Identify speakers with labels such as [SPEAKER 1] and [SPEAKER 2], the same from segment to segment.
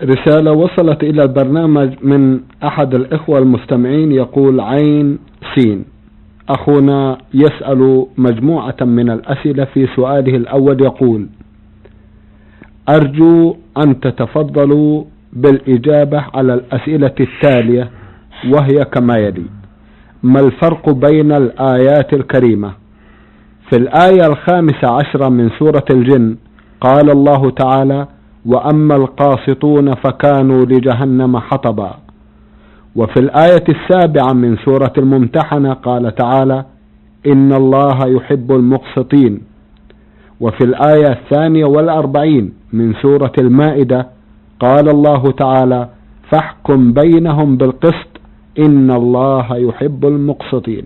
[SPEAKER 1] رسالة وصلت إلى البرنامج من أحد الإخوة المستمعين، يقول عين سين. أخونا يسأل مجموعة من الأسئلة. في سؤاله الأول يقول: أرجو أن تتفضلوا بالإجابة على الأسئلة التالية، وهي كما يلي: ما الفرق بين الآيات الكريمة؟ في الآية 15 من سورة الجن قال الله تعالى: وأما القاسطون فكانوا لجهنم حطبا. وفي الآية 7 من سورة الممتحنة قال تعالى: إن الله يحب المقسطين. وفي الآية 42 من سورة المائدة قال الله تعالى: فاحكم بينهم بالقسط إن الله يحب المقسطين.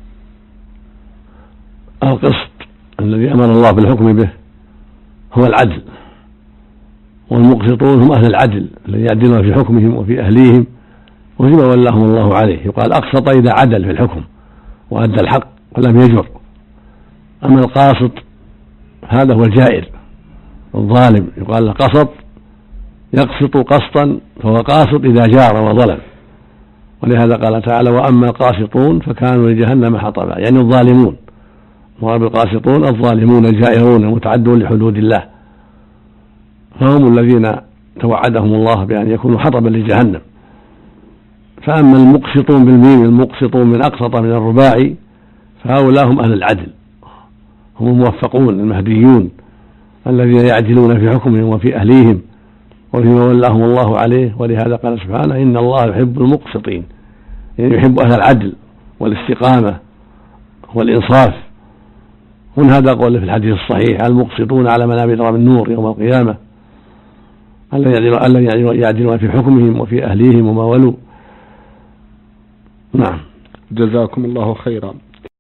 [SPEAKER 2] القسط الذي أمر الله بالحكم به هو العدل، والمقسطون هم أهل العدل الذي يعدلون في حكمهم وفي أهليهم وفيما ولاهم الله عليه. يقال أقسط إذا عدل في الحكم وأدى الحق ولم يجر. أما القاسط هذا هو الجائر الظالم، يقال له قسط، يقسط قسطا، فهو قاسط إذا جار وظلم. ولهذا قال تعالى: وأما القاسطون فكانوا لجهنم حطبا، يعني الظالمون. والقاسطون الظالمون الجائرون المتعدون لحدود الله، فهم الذين توعدهم الله بأن يكونوا حطبا لجهنم. فأما المقسطون بالميم، المقسطون من أقسط من الرباعي، فهؤلاء هم أهل العدل، هم الموفقون المهديون الذين يعدلون في حكمهم وفي أهليهم وفيما ولاهم الله عليه. ولهذا قال سبحانه: إن الله يحب المقسطين، يعني يحب أهل العدل والاستقامة والإنصاف. ومن هذا قوله في الحديث الصحيح: المقسطون على منابر من نور يوم القيامة، الذين يعدلون في حكمهم وفي أهليهم وما ولوا. نعم.
[SPEAKER 1] جزاكم الله خيرا.